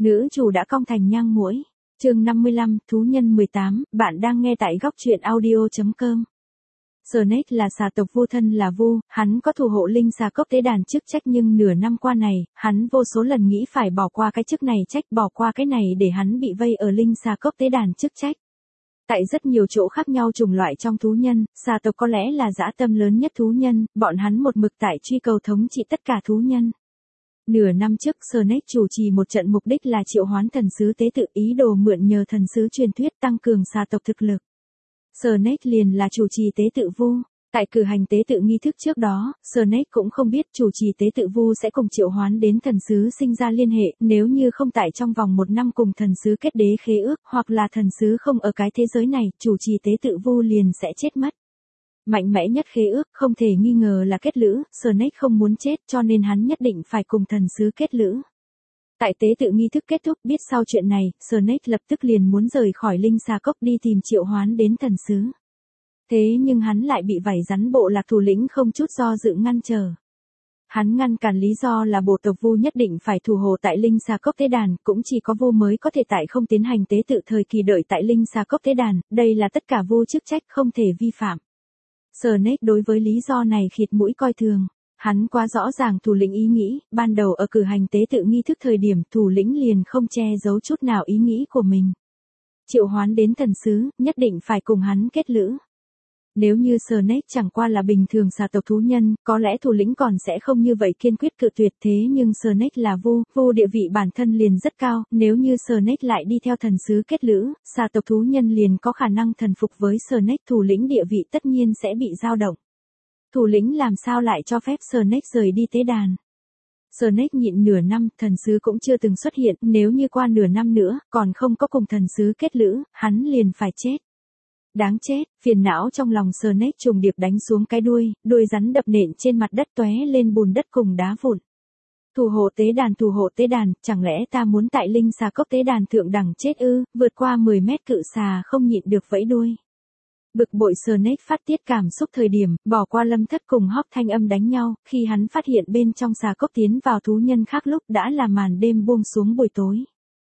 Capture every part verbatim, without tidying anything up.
Nữ chủ đã cong thành nhang muỗi. Chương năm mươi lăm, thú nhân mười tám, bạn đang nghe tại góc truyện audio chấm com. Snake là xà tộc Vu, thân là Vu, hắn có thủ hộ linh xà cốc tế đàn chức trách, nhưng nửa năm qua này, hắn vô số lần nghĩ phải bỏ qua cái chức này trách, bỏ qua cái này để hắn bị vây ở linh xà cốc tế đàn chức trách. Tại rất nhiều chỗ khác nhau chủng loại trong thú nhân, xà tộc có lẽ là dã tâm lớn nhất thú nhân, bọn hắn một mực tại truy cầu thống trị tất cả thú nhân. Nửa năm trước, Snake chủ trì một trận, mục đích là triệu hoán thần sứ tế tự, ý đồ mượn nhờ thần sứ truyền thuyết tăng cường xà tộc thực lực. Snake liền là chủ trì tế tự Vu. Tại cử hành tế tự nghi thức trước đó, Snake cũng không biết chủ trì tế tự Vu sẽ cùng triệu hoán đến thần sứ sinh ra liên hệ, nếu như không tại trong vòng một năm cùng thần sứ kết đế khế ước, hoặc là thần sứ không ở cái thế giới này, chủ trì tế tự Vu liền sẽ chết mất. Mạnh mẽ nhất khế ước không thể nghi ngờ là kết lữ, Snake không muốn chết cho nên hắn nhất định phải cùng thần sứ kết lữ. Tại tế tự nghi thức kết thúc, biết sau chuyện này, Snake lập tức liền muốn rời khỏi linh xà cốc đi tìm triệu hoán đến thần sứ. Thế nhưng hắn lại bị vảy rắn bộ lạc thủ lĩnh không chút do dự ngăn trở. Hắn ngăn cản lý do là bộ tộc Vu nhất định phải thủ hộ tại linh xà cốc tế đàn, cũng chỉ có Vu mới có thể tại không tiến hành tế tự thời kỳ đợi tại linh xà cốc tế đàn, đây là tất cả Vu chức trách không thể vi phạm. Snake đối với lý do này khịt mũi coi thường. Hắn quá rõ ràng thủ lĩnh ý nghĩ, ban đầu ở cử hành tế tự nghi thức thời điểm thủ lĩnh liền không che giấu chút nào ý nghĩ của mình. Triệu hoán đến thần sứ, nhất định phải cùng hắn kết lữ. Nếu như Snake chẳng qua là bình thường xà tộc thú nhân, có lẽ thủ lĩnh còn sẽ không như vậy kiên quyết cự tuyệt, thế nhưng Snake là Vu, Vu địa vị bản thân liền rất cao, nếu như Snake lại đi theo thần sứ kết lữ, xà tộc thú nhân liền có khả năng thần phục với Snake, thủ lĩnh địa vị tất nhiên sẽ bị dao động. Thủ lĩnh làm sao lại cho phép Snake rời đi tế đàn? Snake nhịn nửa năm, thần sứ cũng chưa từng xuất hiện, nếu như qua nửa năm nữa, còn không có cùng thần sứ kết lữ, hắn liền phải chết. Đáng chết, phiền não trong lòng Snake trùng điệp đánh xuống cái đuôi, đuôi rắn đập nện trên mặt đất tóe lên bùn đất cùng đá vụn. Thủ hộ tế đàn, thủ hộ tế đàn, chẳng lẽ ta muốn tại linh xà cốc tế đàn thượng đẳng chết ư? Vượt qua mười mét cự xà không nhịn được vẫy đuôi. Bực bội Snake phát tiết cảm xúc thời điểm, bỏ qua Lâm Thất cùng Hóc Thanh Âm đánh nhau, khi hắn phát hiện bên trong xà cốc tiến vào thú nhân khác lúc đã là màn đêm buông xuống buổi tối.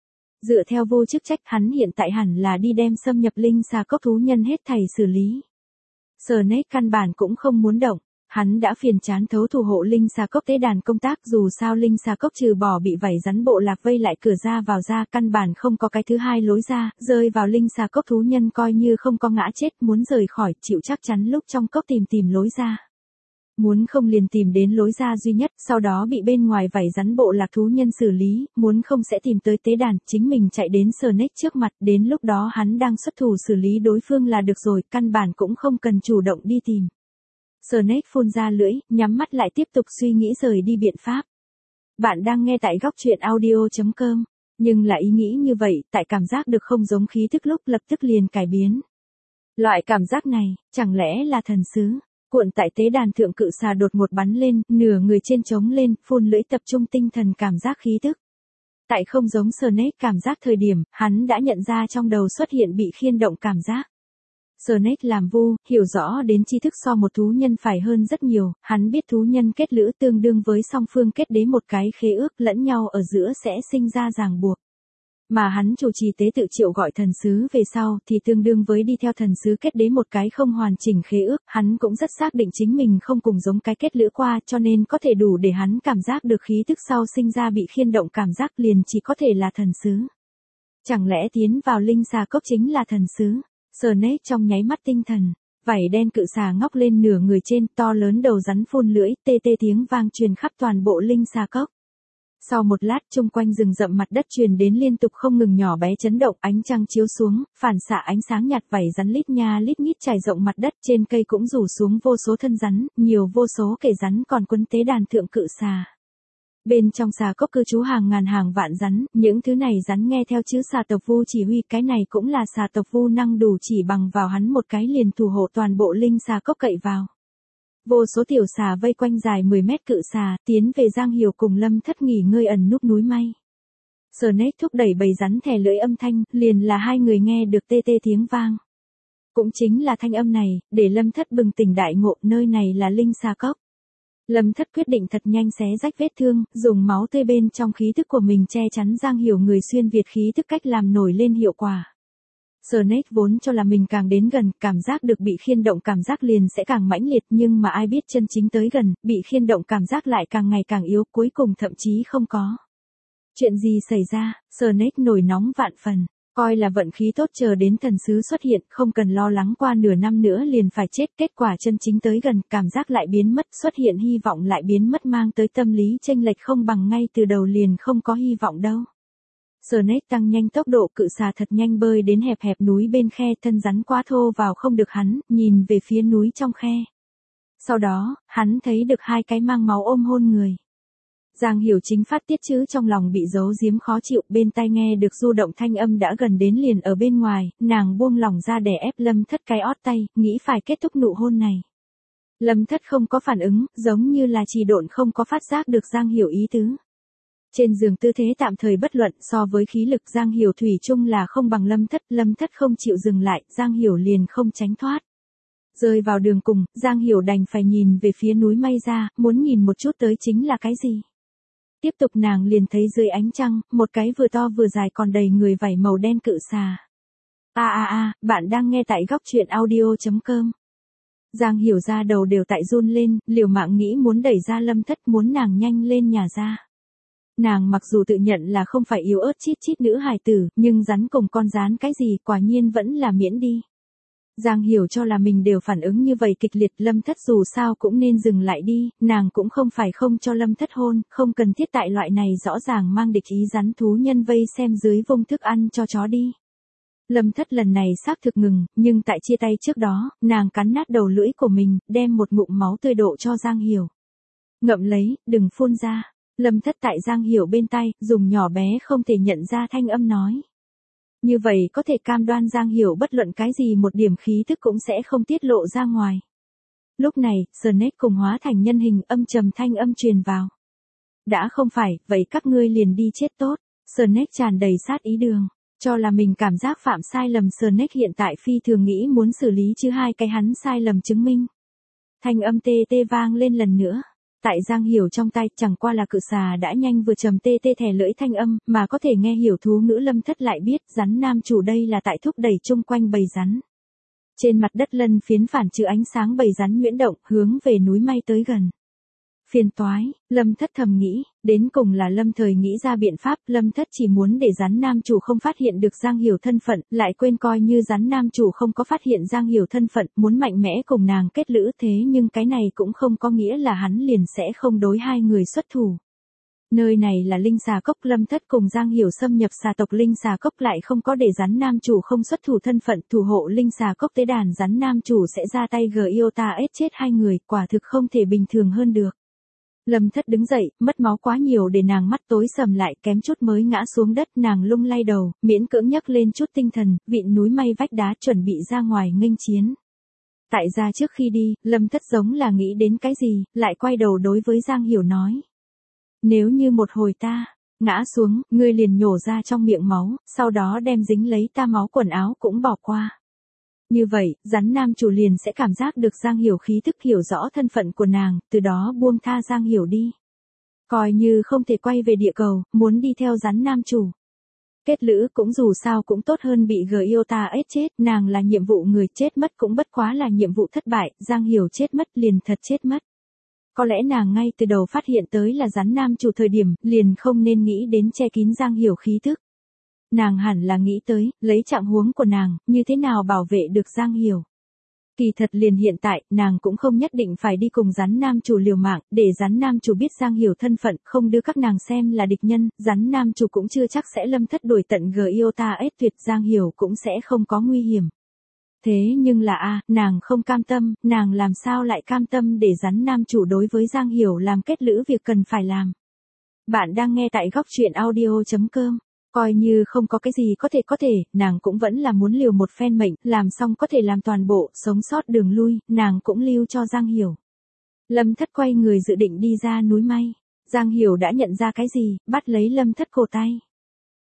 Dựa theo vô chức trách, hắn hiện tại hẳn là đi đem xâm nhập linh xà cốc thú nhân hết thảy xử lý. Snake căn bản cũng không muốn động, hắn đã phiền chán thấu thủ hộ linh xà cốc tế đàn công tác, dù sao linh xà cốc trừ bỏ bị vảy rắn bộ lạc vây lại cửa ra vào ra, căn bản không có cái thứ hai lối ra, rơi vào linh xà cốc thú nhân coi như không có ngã chết, muốn rời khỏi, chịu chắc chắn lúc trong cốc tìm tìm lối ra. Muốn không liền tìm đến lối ra duy nhất, sau đó bị bên ngoài vảy rắn bộ lạc thú nhân xử lý, muốn không sẽ tìm tới tế đàn, chính mình chạy đến Snake trước mặt, đến lúc đó hắn đang xuất thủ xử lý đối phương là được rồi, căn bản cũng không cần chủ động đi tìm. Snake phun ra lưỡi, nhắm mắt lại tiếp tục suy nghĩ rời đi biện pháp. Bạn đang nghe tại góc truyện audio chấm com, nhưng là ý nghĩ như vậy, tại cảm giác được không giống khí thức lúc lập tức liền cải biến. Loại cảm giác này, chẳng lẽ là thần sứ? Cuộn tại tế đàn thượng cự xà đột ngột bắn lên, nửa người trên trống lên, phun lưỡi tập trung tinh thần cảm giác khí thức. Tại không giống Snake cảm giác thời điểm, hắn đã nhận ra trong đầu xuất hiện bị khiên động cảm giác. Snake làm Vu, hiểu rõ đến tri thức so một thú nhân phải hơn rất nhiều, hắn biết thú nhân kết lữ tương đương với song phương kết đế một cái khế ước, lẫn nhau ở giữa sẽ sinh ra ràng buộc. Mà hắn chủ trì tế tự triệu gọi thần sứ về sau thì tương đương với đi theo thần sứ kết đế một cái không hoàn chỉnh khế ước, hắn cũng rất xác định chính mình không cùng giống cái kết lữ qua, cho nên có thể đủ để hắn cảm giác được khí thức sau sinh ra bị khiên động cảm giác liền chỉ có thể là thần sứ. Chẳng lẽ tiến vào linh xà cốc chính là thần sứ? Snake trong nháy mắt tinh thần, vảy đen cự xà ngóc lên nửa người trên, to lớn đầu rắn phun lưỡi, tê tê tiếng vang truyền khắp toàn bộ linh xà cốc. Sau một lát, chung quanh rừng rậm mặt đất truyền đến liên tục không ngừng nhỏ bé chấn động, ánh trăng chiếu xuống, phản xạ ánh sáng nhạt, vảy rắn lít nha lít nhít trải rộng mặt đất, trên cây cũng rủ xuống vô số thân rắn, nhiều vô số kẻ rắn còn quấn tế đàn thượng cự xà. Bên trong xà cốc cư trú hàng ngàn hàng vạn rắn, những thứ này rắn nghe theo chữ xà tộc Vu chỉ huy, cái này cũng là xà tộc Vu năng đủ chỉ bằng vào hắn một cái liền thủ hộ toàn bộ linh xà cốc cậy vào. Vô số tiểu xà vây quanh dài mười mét cự xà, tiến về Giang Hiểu cùng Lâm Thất nghỉ ngơi ẩn núp núi may. Snake thúc đẩy bầy rắn thè lưỡi âm thanh, liền là hai người nghe được tê tê tiếng vang. Cũng chính là thanh âm này, để Lâm Thất bừng tỉnh đại ngộ, nơi này là linh xà cốc. Lâm Thất quyết định thật nhanh xé rách vết thương, dùng máu tươi bên trong khí thức của mình che chắn Giang Hiểu người xuyên Việt khí thức cách làm nổi lên hiệu quả. Snake vốn cho là mình càng đến gần, cảm giác được bị khiên động cảm giác liền sẽ càng mãnh liệt, nhưng mà ai biết chân chính tới gần, bị khiên động cảm giác lại càng ngày càng yếu, cuối cùng thậm chí không có. Chuyện gì xảy ra? Snake nổi nóng vạn phần, coi là vận khí tốt chờ đến thần sứ xuất hiện, không cần lo lắng qua nửa năm nữa liền phải chết, kết quả chân chính tới gần, cảm giác lại biến mất, xuất hiện hy vọng lại biến mất, mang tới tâm lý chênh lệch không bằng ngay từ đầu liền không có hy vọng đâu. Snake tăng nhanh tốc độ, cự xà thật nhanh bơi đến hẹp hẹp núi bên khe, thân rắn quá thô vào không được hắn, nhìn về phía núi trong khe. Sau đó, hắn thấy được hai cái mang máu ôm hôn người. Giang Hiểu chính phát tiết chứ trong lòng bị giấu giếm khó chịu, bên tai nghe được du động thanh âm đã gần đến liền ở bên ngoài, nàng buông lỏng ra đè ép Lâm Thất cái ót tay, nghĩ phải kết thúc nụ hôn này. Lâm Thất không có phản ứng, giống như là trì độn không có phát giác được Giang Hiểu ý tứ. Trên giường tư thế tạm thời bất luận, so với khí lực Giang Hiểu thủy chung là không bằng Lâm Thất, Lâm Thất không chịu dừng lại, Giang Hiểu liền không tránh thoát. Rơi vào đường cùng, Giang Hiểu đành phải nhìn về phía núi May Ra, muốn nhìn một chút tới chính là cái gì. Tiếp tục nàng liền thấy dưới ánh trăng, một cái vừa to vừa dài còn đầy người vảy màu đen cự xà. A a a, bạn đang nghe tại góc truyện audio chấm com. Giang Hiểu ra đầu đều tại run lên, liều mạng nghĩ muốn đẩy ra Lâm Thất, muốn nàng nhanh lên nhà ra. Nàng mặc dù tự nhận là không phải yếu ớt chít chít nữ hài tử, nhưng rắn cùng con rán cái gì quả nhiên vẫn là miễn đi. Giang Hiểu cho là mình đều phản ứng như vậy kịch liệt, Lâm Thất dù sao cũng nên dừng lại đi, nàng cũng không phải không cho Lâm Thất hôn, không cần thiết tại loại này rõ ràng mang địch ý rắn thú nhân vây xem dưới vung thức ăn cho chó đi. Lâm Thất lần này xác thực ngừng, nhưng tại chia tay trước đó, nàng cắn nát đầu lưỡi của mình, đem một ngụm máu tươi độ cho Giang Hiểu. Ngậm lấy, đừng phun ra. Lâm Thất tại Giang Hiểu bên tai, dùng nhỏ bé không thể nhận ra thanh âm nói. Như vậy có thể cam đoan Giang Hiểu bất luận cái gì một điểm khí thức cũng sẽ không tiết lộ ra ngoài. Lúc này, Snake cùng hóa thành nhân hình, âm trầm thanh âm truyền vào. Đã không phải, vậy các ngươi liền đi chết tốt. Snake tràn đầy sát ý đường, cho là mình cảm giác phạm sai lầm. Snake hiện tại phi thường nghĩ muốn xử lý chứ hai cái hắn sai lầm chứng minh. Thanh âm tê tê vang lên lần nữa. Tại Giang Hiểu trong tay chẳng qua là cự xà đã nhanh vừa trầm tê tê thè lưỡi thanh âm, mà có thể nghe hiểu thú ngữ. Lâm Thất lại biết rắn nam chủ đây là tại thúc đẩy chung quanh bầy rắn. Trên mặt đất lân phiến phản chiếu ánh sáng bầy rắn nhuyễn động, hướng về núi May tới gần. Phiền toái, Lâm Thất thầm nghĩ, đến cùng là Lâm Thời nghĩ ra biện pháp, Lâm Thất chỉ muốn để rắn nam chủ không phát hiện được Giang Hiểu thân phận, lại quên coi như rắn nam chủ không có phát hiện Giang Hiểu thân phận, muốn mạnh mẽ cùng nàng kết lữ, thế nhưng cái này cũng không có nghĩa là hắn liền sẽ không đối hai người xuất thủ. Nơi này là Linh Xà Cốc, Lâm Thất cùng Giang Hiểu xâm nhập xà tộc Linh Xà Cốc lại không có để rắn nam chủ không xuất thủ thân phận, thủ hộ Linh Xà Cốc tế đàn rắn nam chủ sẽ ra tay Giota ết chết hai người, quả thực không thể bình thường hơn được. Lâm Thất đứng dậy, mất máu quá nhiều để nàng mắt tối sầm lại, kém chút mới ngã xuống đất, nàng lung lay đầu, miễn cưỡng nhấc lên chút tinh thần, vịn núi May vách đá chuẩn bị ra ngoài nghênh chiến. Tại ra trước khi đi, Lâm Thất giống là nghĩ đến cái gì, lại quay đầu đối với Giang Hiểu nói. Nếu như một hồi ta ngã xuống, ngươi liền nhổ ra trong miệng máu, sau đó đem dính lấy ta máu quần áo cũng bỏ qua. Như vậy, rắn nam chủ liền sẽ cảm giác được Giang Hiểu khí thức, hiểu rõ thân phận của nàng, từ đó buông tha Giang Hiểu đi. Coi như không thể quay về địa cầu, muốn đi theo rắn nam chủ. Kết lữ cũng dù sao cũng tốt hơn bị Giota ết chết, nàng là nhiệm vụ người, chết mất cũng bất quá là nhiệm vụ thất bại, Giang Hiểu chết mất liền thật chết mất. Có lẽ nàng ngay từ đầu phát hiện tới là rắn nam chủ thời điểm, liền không nên nghĩ đến che kín Giang Hiểu khí thức. Nàng hẳn là nghĩ tới, lấy trạng huống của nàng, như thế nào bảo vệ được Giang Hiểu. Kỳ thật liền hiện tại, nàng cũng không nhất định phải đi cùng rắn nam chủ liều mạng, để rắn nam chủ biết Giang Hiểu thân phận, không đưa các nàng xem là địch nhân, rắn nam chủ cũng chưa chắc sẽ Lâm Thất đuổi tận Giota ết tuyệt, Giang Hiểu cũng sẽ không có nguy hiểm. Thế nhưng là a, nàng không cam tâm, nàng làm sao lại cam tâm để rắn nam chủ đối với Giang Hiểu làm kết lữ việc cần phải làm. Bạn đang nghe tại góc truyện audio chấm com. Coi như không có cái gì có thể có thể, nàng cũng vẫn là muốn liều một phen mệnh, làm xong có thể làm toàn bộ, sống sót đường lui, nàng cũng lưu cho Giang Hiểu. Lâm Thất quay người dự định đi ra núi May. Giang Hiểu đã nhận ra cái gì, bắt lấy Lâm Thất cổ tay.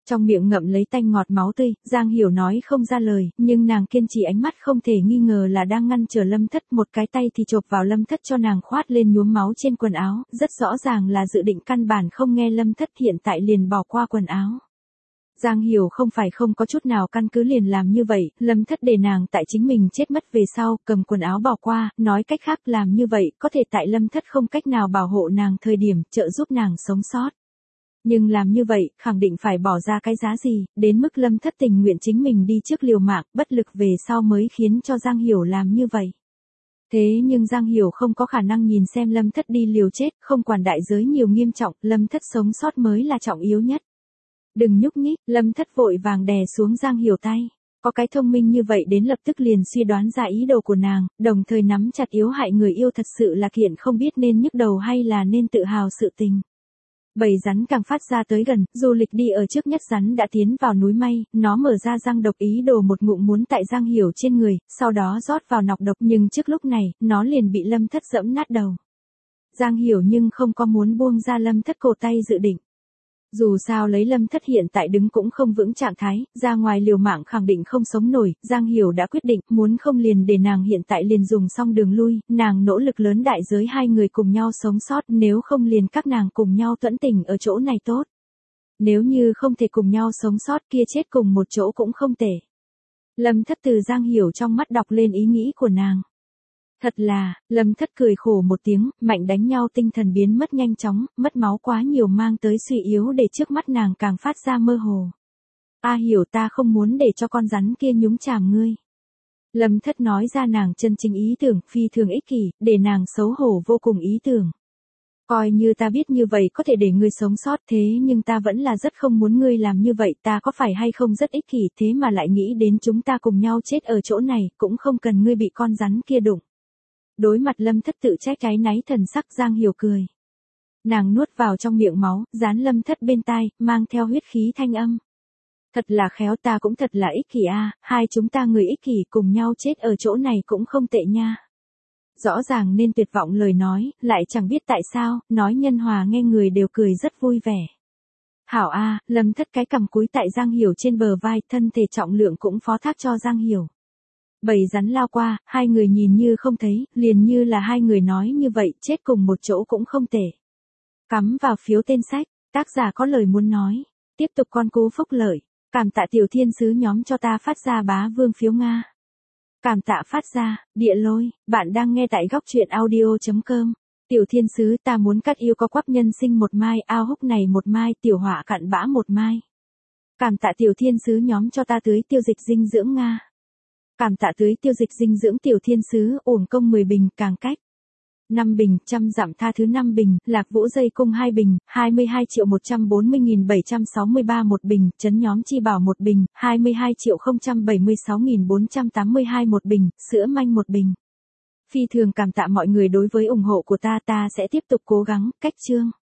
Trong miệng ngậm lấy tanh ngọt máu tươi, Giang Hiểu nói không ra lời, nhưng nàng kiên trì, ánh mắt không thể nghi ngờ là đang ngăn trở Lâm Thất, một cái tay thì chộp vào Lâm Thất cho nàng khoát lên nhuốm máu trên quần áo, rất rõ ràng là dự định căn bản không nghe Lâm Thất, hiện tại liền bỏ qua quần áo. Giang Hiểu không phải không có chút nào căn cứ liền làm như vậy, Lâm Thất để nàng tại chính mình chết mất về sau, cầm quần áo bỏ qua, nói cách khác làm như vậy, có thể tại Lâm Thất không cách nào bảo hộ nàng thời điểm, trợ giúp nàng sống sót. Nhưng làm như vậy, khẳng định phải bỏ ra cái giá gì, đến mức Lâm Thất tình nguyện chính mình đi trước liều mạng, bất lực về sau mới khiến cho Giang Hiểu làm như vậy. Thế nhưng Giang Hiểu không có khả năng nhìn xem Lâm Thất đi liều chết, không quản đại giới nhiều nghiêm trọng, Lâm Thất sống sót mới là trọng yếu nhất. Đừng nhúc nhích, Lâm Thất vội vàng đè xuống Giang Hiểu tay. Có cái thông minh như vậy đến lập tức liền suy đoán ra ý đồ của nàng, đồng thời nắm chặt yếu hại người yêu thật sự là kiện không biết nên nhức đầu hay là nên tự hào sự tình. Bầy rắn càng phát ra tới gần, Du Lịch đi ở trước nhất, rắn đã tiến vào núi may, nó mở ra răng độc ý đồ một ngụm muốn tại Giang Hiểu trên người, sau đó rót vào nọc độc, nhưng trước lúc này, nó liền bị Lâm Thất giẫm nát đầu. Giang Hiểu nhưng không có muốn buông ra Lâm Thất cổ tay dự định. Dù sao lấy Lâm Thất hiện tại đứng cũng không vững trạng thái, ra ngoài liều mạng khẳng định không sống nổi, Giang Hiểu đã quyết định, muốn không liền để nàng hiện tại liền dùng xong đường lui, nàng nỗ lực lớn đại giới hai người cùng nhau sống sót, nếu không liền các nàng cùng nhau tuẫn tình ở chỗ này tốt. Nếu như không thể cùng nhau sống sót kia chết cùng một chỗ cũng không tệ. Lâm Thất từ Giang Hiểu trong mắt đọc lên ý nghĩ của nàng. Thật là, Lâm Thất cười khổ một tiếng, mạnh đánh nhau tinh thần biến mất nhanh chóng, mất máu quá nhiều mang tới suy yếu để trước mắt nàng càng phát ra mơ hồ. A Hiểu, ta không muốn để cho con rắn kia nhúng chàm ngươi. Lâm Thất nói ra nàng chân chính ý tưởng, phi thường ích kỷ, để nàng xấu hổ vô cùng ý tưởng. Coi như ta biết như vậy có thể để ngươi sống sót, thế nhưng ta vẫn là rất không muốn ngươi làm như vậy, ta có phải hay không rất ích kỷ, thế mà lại nghĩ đến chúng ta cùng nhau chết ở chỗ này, cũng không cần ngươi bị con rắn kia đụng. Đối mặt Lâm Thất tự trách áy náy thần sắc, Giang Hiểu cười. Nàng nuốt vào trong miệng máu, dán Lâm Thất bên tai, mang theo huyết khí thanh âm. Thật là khéo, ta cũng thật là ích kỷ a, hai chúng ta người ích kỷ cùng nhau chết ở chỗ này cũng không tệ nha. Rõ ràng nên tuyệt vọng lời nói, lại chẳng biết tại sao, nói nhân hòa nghe người đều cười rất vui vẻ. Hảo a, Lâm Thất cái cằm cúi tại Giang Hiểu trên bờ vai, thân thể trọng lượng cũng phó thác cho Giang Hiểu. Bầy rắn lao qua, hai người nhìn như không thấy, liền như là hai người nói như vậy, chết cùng một chỗ cũng không tệ. Cắm vào phiếu tên sách, tác giả có lời muốn nói. Tiếp tục con cú phúc lợi. Cảm tạ tiểu thiên sứ nhóm cho ta phát ra bá vương phiếu Nga. Cảm tạ phát ra, địa lôi, bạn đang nghe tại góc truyện audio chấm com. Tiểu thiên sứ, ta muốn cắt yêu có quắp nhân sinh một mai, ao húc này một mai, tiểu họa cặn bã một mai. Cảm tạ tiểu thiên sứ nhóm cho ta tưới tiêu dịch dinh dưỡng Nga. Cảm tạ tưới tiêu dịch dinh dưỡng tiểu thiên sứ, uổng công mười bình, càng cách. năm bình, trăm dặm tha thứ năm bình, Lạc Vũ dây cung hai bình, hai mươi hai triệu một trăm bốn mươi nghìn bảy trăm sáu mươi ba một bình, trấn nhóm chi bảo một bình, hai mươi hai triệu không trăm bảy mươi sáu nghìn bốn trăm tám mươi hai một bình, sữa manh một bình. Phi thường cảm tạ mọi người đối với ủng hộ của ta, ta sẽ tiếp tục cố gắng, cách chương.